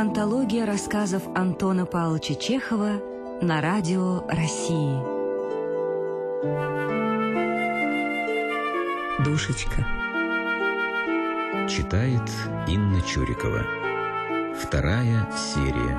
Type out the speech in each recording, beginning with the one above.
Антология рассказов Антона Павловича Чехова на радио России. Душечка. Читает Инна Чурикова. 2 серия.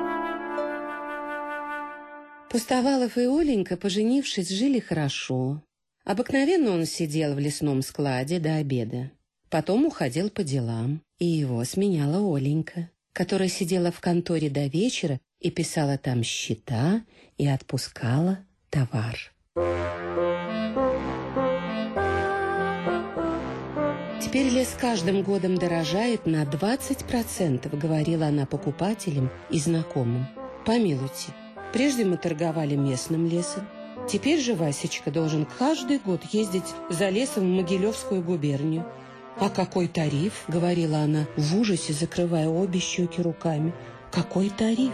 Пустовалов и Оленька, поженившись, жили хорошо. Обыкновенно он сидел в лесном складе до обеда. Потом уходил по делам, и его сменяла Оленька, которая сидела в конторе до вечера и писала там счета и отпускала товар. «Теперь лес каждым годом дорожает на 20%, говорила она покупателям и знакомым. «Помилуйте, прежде мы торговали местным лесом. Теперь же Васечка должен каждый год ездить за лесом в Могилевскую губернию. «А какой тариф?» — говорила она, в ужасе закрывая обе щеки руками. «Какой тариф?»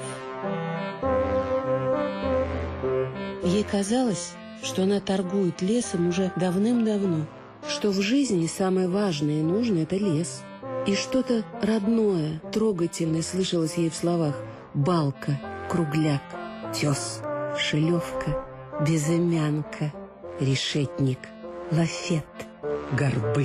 Ей казалось, что она торгует лесом уже давным-давно, что в жизни самое важное и нужное — это лес. И что-то родное, трогательное слышалось ей в словах: балка, кругляк, тес, шелевка, безымянка, решетник, лафет, горбы.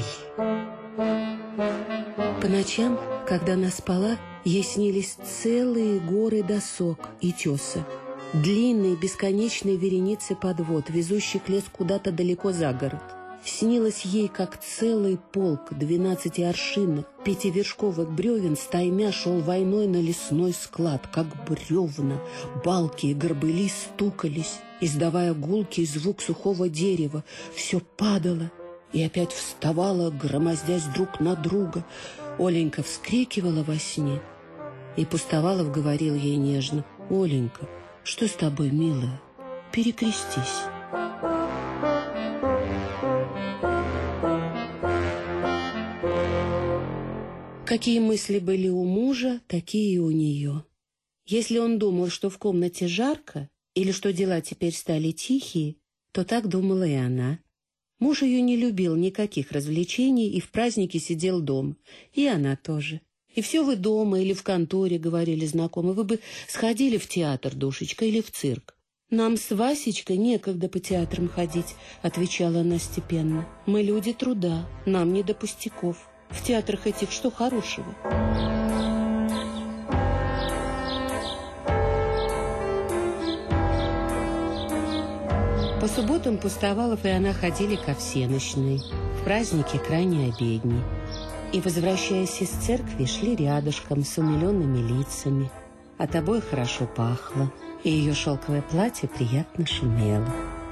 По ночам, когда она спала, ей снились целые горы досок и теса, длинные бесконечные вереницы подвод, везущих лес куда-то далеко за город. Снилось ей, как целый полк 12-аршинных, 5-вершковых бревен стаймя шел войной на лесной склад, как бревна, балки и горбыли стукались, издавая гулкий звук сухого дерева. Все падало и опять вставала, громоздясь друг на друга. Оленька вскрикивала во сне, и Пустовалов говорил ей нежно: «Оленька, что с тобой, милая? Перекрестись». Какие мысли были у мужа, такие и у нее. Если он думал, что в комнате жарко или что дела теперь стали тихие, то так думала и она. Муж ее не любил никаких развлечений и в праздники сидел дома. И она тоже. «И все вы дома или в конторе», — говорили знакомые. «Вы бы сходили в театр, душечка, или в цирк». «Нам с Васечкой некогда по театрам ходить», — отвечала она степенно. «Мы люди труда, нам не до пустяков. В театрах этих что хорошего?» По субботам Пустовалов и она ходили ко всенощной, в праздники крайне обедни. И, возвращаясь из церкви, шли рядышком с умиленными лицами. От обоих хорошо пахло, и ее шелковое платье приятно шумело.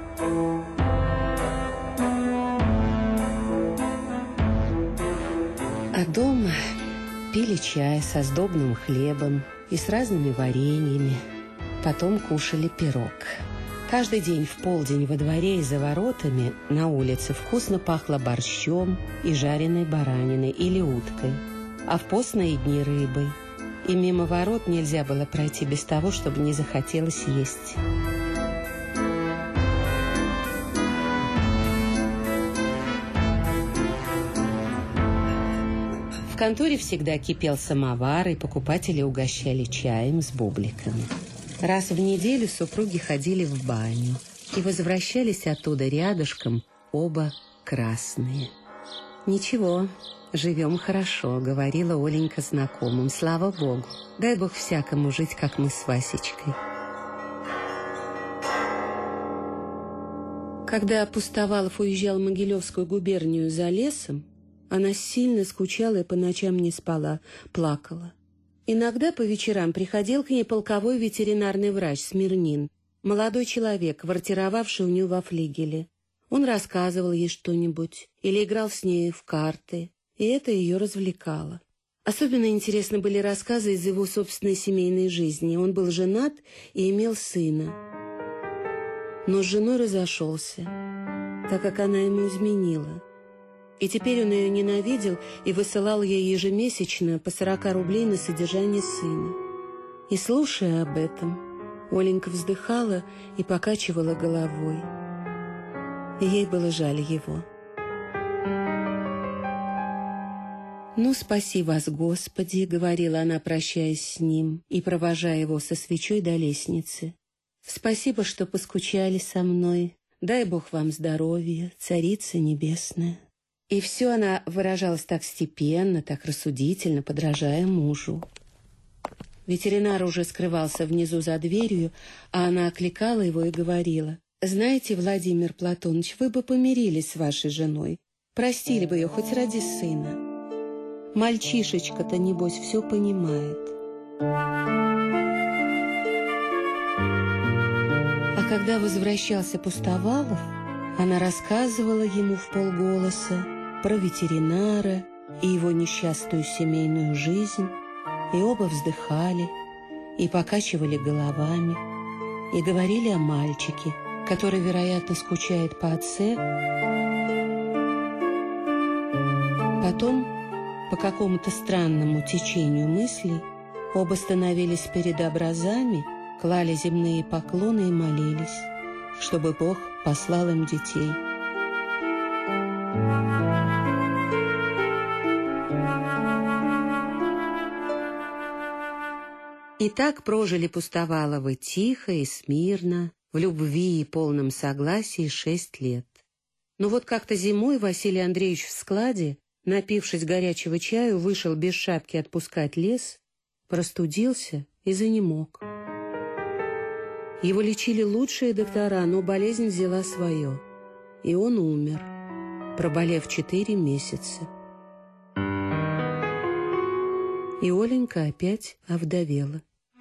А дома пили чай со сдобным хлебом и с разными вареньями. Потом кушали пирог. Каждый день в полдень во дворе и за воротами на улице вкусно пахло борщом и жареной бараниной или уткой, а в постные дни рыбой. И мимо ворот нельзя было пройти без того, чтобы не захотелось есть. В конторе всегда кипел самовар, и покупатели угощали чаем с бубликами. Раз в неделю супруги ходили в баню и возвращались оттуда рядышком, оба красные. «Ничего, живем хорошо», — говорила Оленька знакомым. «Слава Богу, дай Бог всякому жить, как мы с Васечкой». Когда Пустовалов уезжал в Могилевскую губернию за лесом, она сильно скучала и по ночам не спала, плакала. Иногда по вечерам приходил к ней полковой ветеринарный врач Смирнин, молодой человек, квартировавший у нее во флигеле. Он рассказывал ей что-нибудь или играл с ней в карты, и это ее развлекало. Особенно интересны были рассказы из его собственной семейной жизни. Он был женат и имел сына, но с женой разошелся, так как она ему изменила. И теперь он ее ненавидел и высылал ей ежемесячно по 40 рублей на содержание сына. И, слушая об этом, Оленька вздыхала и покачивала головой. И ей было жаль его. «Ну, спаси вас, Господи», — говорила она, прощаясь с ним и провожая его со свечой до лестницы. «Спасибо, что поскучали со мной. Дай Бог вам здоровья, Царица Небесная». И все она выражалась так степенно, так рассудительно, подражая мужу. Ветеринар уже скрывался внизу за дверью, а она окликала его и говорила: «Знаете, Владимир Платоныч, вы бы помирились с вашей женой, простили бы ее хоть ради сына. Мальчишечка-то, небось, все понимает». А когда возвращался Пустовалов, она рассказывала ему вполголоса про ветеринара и его несчастную семейную жизнь, и оба вздыхали, и покачивали головами, и говорили о мальчике, который, вероятно, скучает по отце. Потом, по какому-то странному течению мыслей, оба становились перед образами, клали земные поклоны и молились, чтобы Бог послал им детей. И так прожили Пустоваловы тихо и смирно, в любви и полном согласии 6 лет. Но вот как-то зимой Василий Андреевич в складе, напившись горячего чаю, вышел без шапки отпускать лес, простудился и занемог. Его лечили лучшие доктора, но болезнь взяла свое, и он умер, проболев 4 месяца. И Оленька опять овдовела.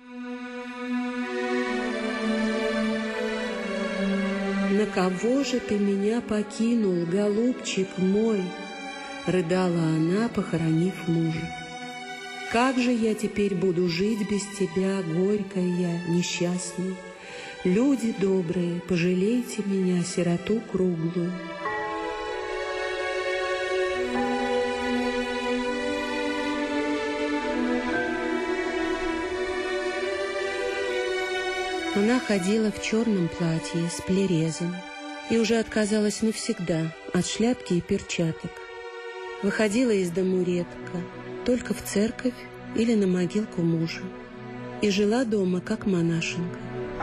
«На кого же ты меня покинул, голубчик мой?» — рыдала она, похоронив мужа. «Как же я теперь буду жить без тебя, горькая я, несчастная? Люди добрые, пожалейте меня, сироту круглую». Она ходила в черном платье с плерезом и уже отказалась навсегда от шляпки и перчаток. Выходила из дому редко, только в церковь или на могилку мужа, и жила дома как монашенка.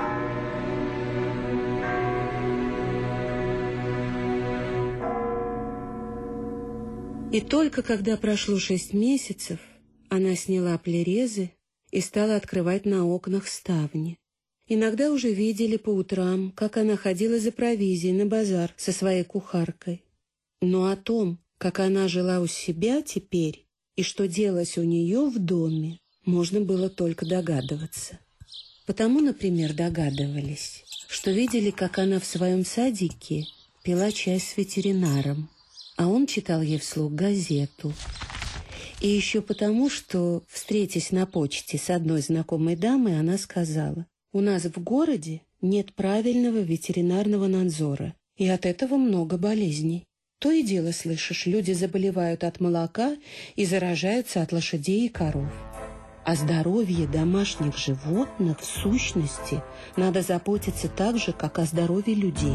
И только когда прошло 6 месяцев, она сняла плерезы и стала открывать на окнах ставни. Иногда уже видели по утрам, как она ходила за провизией на базар со своей кухаркой. Но о том, как она жила у себя теперь и что делалось у нее в доме, можно было только догадываться. Потому, например, догадывались, что видели, как она в своем садике пила чай с ветеринаром, а он читал ей вслух газету. И еще потому, что, встретясь на почте с одной знакомой дамой, она сказала: «У нас в городе нет правильного ветеринарного надзора, и от этого много болезней. То и дело слышишь, люди заболевают от молока и заражаются от лошадей и коров. О здоровье домашних животных, в сущности, надо заботиться так же, как о здоровье людей».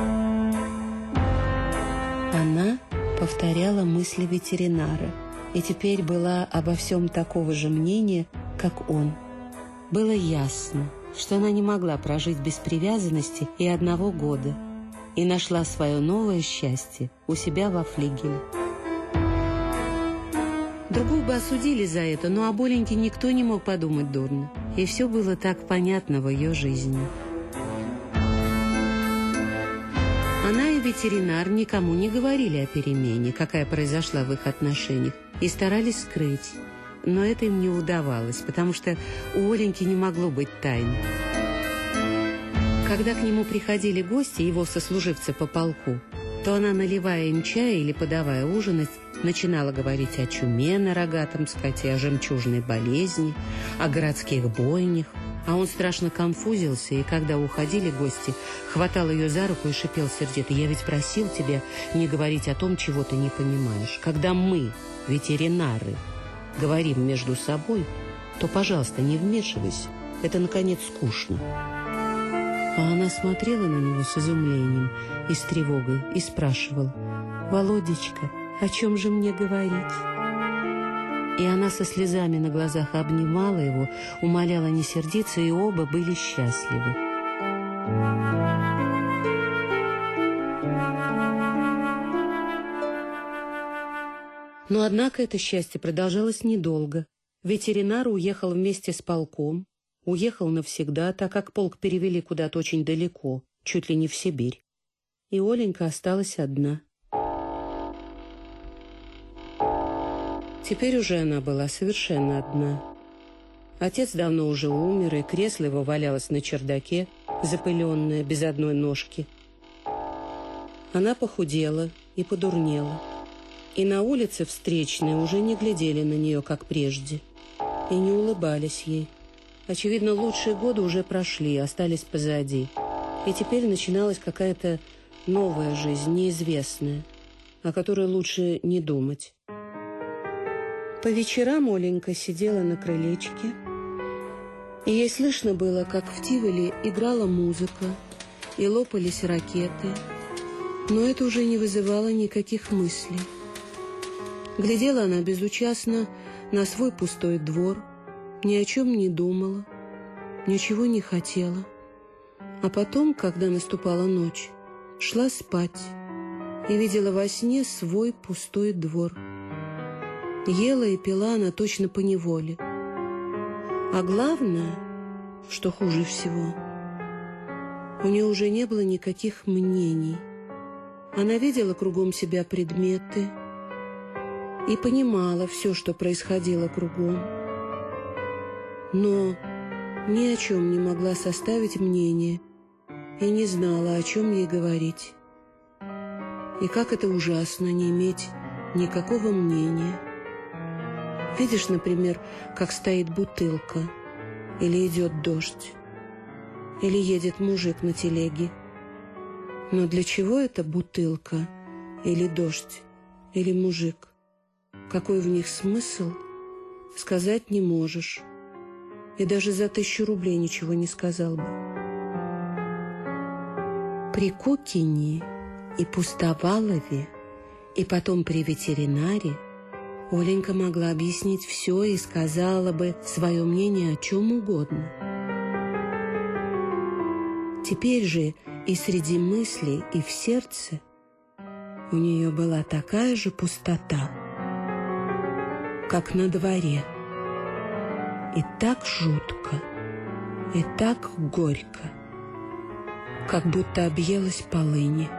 Она повторяла мысли ветеринара и теперь была обо всем такого же мнения, как он. Было ясно, что она не могла прожить без привязанности и 1 года, и нашла свое новое счастье у себя во флигеле. Другую бы осудили за это, но об Оленьке никто не мог подумать дурно, и все было так понятно в ее жизни. Она и ветеринар никому не говорили о перемене, какая произошла в их отношениях, и старались скрыть. Но это им не удавалось, потому что у Оленьки не могло быть тайн. Когда к нему приходили гости, его сослуживцы по полку, то она, наливая им чай или подавая ужинать, начинала говорить о чуме на рогатом скоте, о жемчужной болезни, о городских бойнях. А он страшно конфузился, и когда уходили гости, хватал ее за руку и шипел сердито: «Я ведь просил тебя не говорить о том, чего ты не понимаешь. Когда мы, ветеринары, говорим между собой, то, пожалуйста, не вмешивайся. Это, наконец, скучно». А она смотрела на него с изумлением и с тревогой и спрашивала: «Володечка, о чем же мне говорить?» И она со слезами на глазах обнимала его, умоляла не сердиться, и оба были счастливы. Но, однако, это счастье продолжалось недолго. Ветеринар уехал вместе с полком, уехал навсегда, так как полк перевели куда-то очень далеко, чуть ли не в Сибирь. И Оленька осталась одна. Теперь уже она была совершенно одна. Отец давно уже умер, и кресло его валялось на чердаке, запыленное, без одной ножки. Она похудела и подурнела. И на улице встречные уже не глядели на нее, как прежде, и не улыбались ей. Очевидно, лучшие годы уже прошли, остались позади. И теперь начиналась какая-то новая жизнь, неизвестная, о которой лучше не думать. По вечерам Оленька сидела на крылечке, и ей слышно было, как в Тиволе играла музыка и лопались ракеты, но это уже не вызывало никаких мыслей. Глядела она безучастно на свой пустой двор, ни о чем не думала, ничего не хотела. А потом, когда наступала ночь, шла спать и видела во сне свой пустой двор. Ела и пила она точно поневоле. А главное, что хуже всего, у нее уже не было никаких мнений. Она видела кругом себя предметы и понимала все, что происходило кругом, но ни о чем не могла составить мнение и не знала, о чем ей говорить. И как это ужасно не иметь никакого мнения. Видишь, например, как стоит бутылка, или идет дождь, или едет мужик на телеге. Но для чего эта бутылка, или дождь, или мужик? Какой в них смысл, сказать не можешь. И даже за 1000 рублей ничего не сказал бы. При Кукине и Пустовалове, и потом при ветеринаре Оленька могла объяснить все и сказала бы свое мнение о чем угодно. Теперь же и среди мыслей, и в сердце у нее была такая же пустота, как на дворе. И так жутко, и так горько, как будто объелась полыни.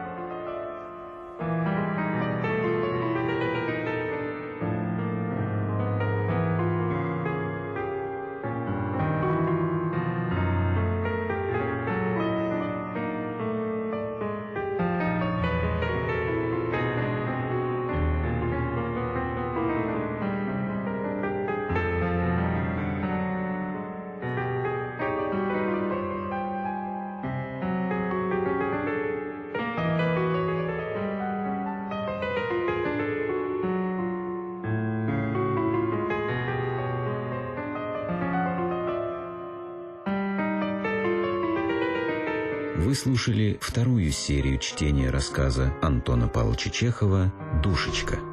Вы слушали вторую серию чтения рассказа Антона Павловича Чехова «Душечка».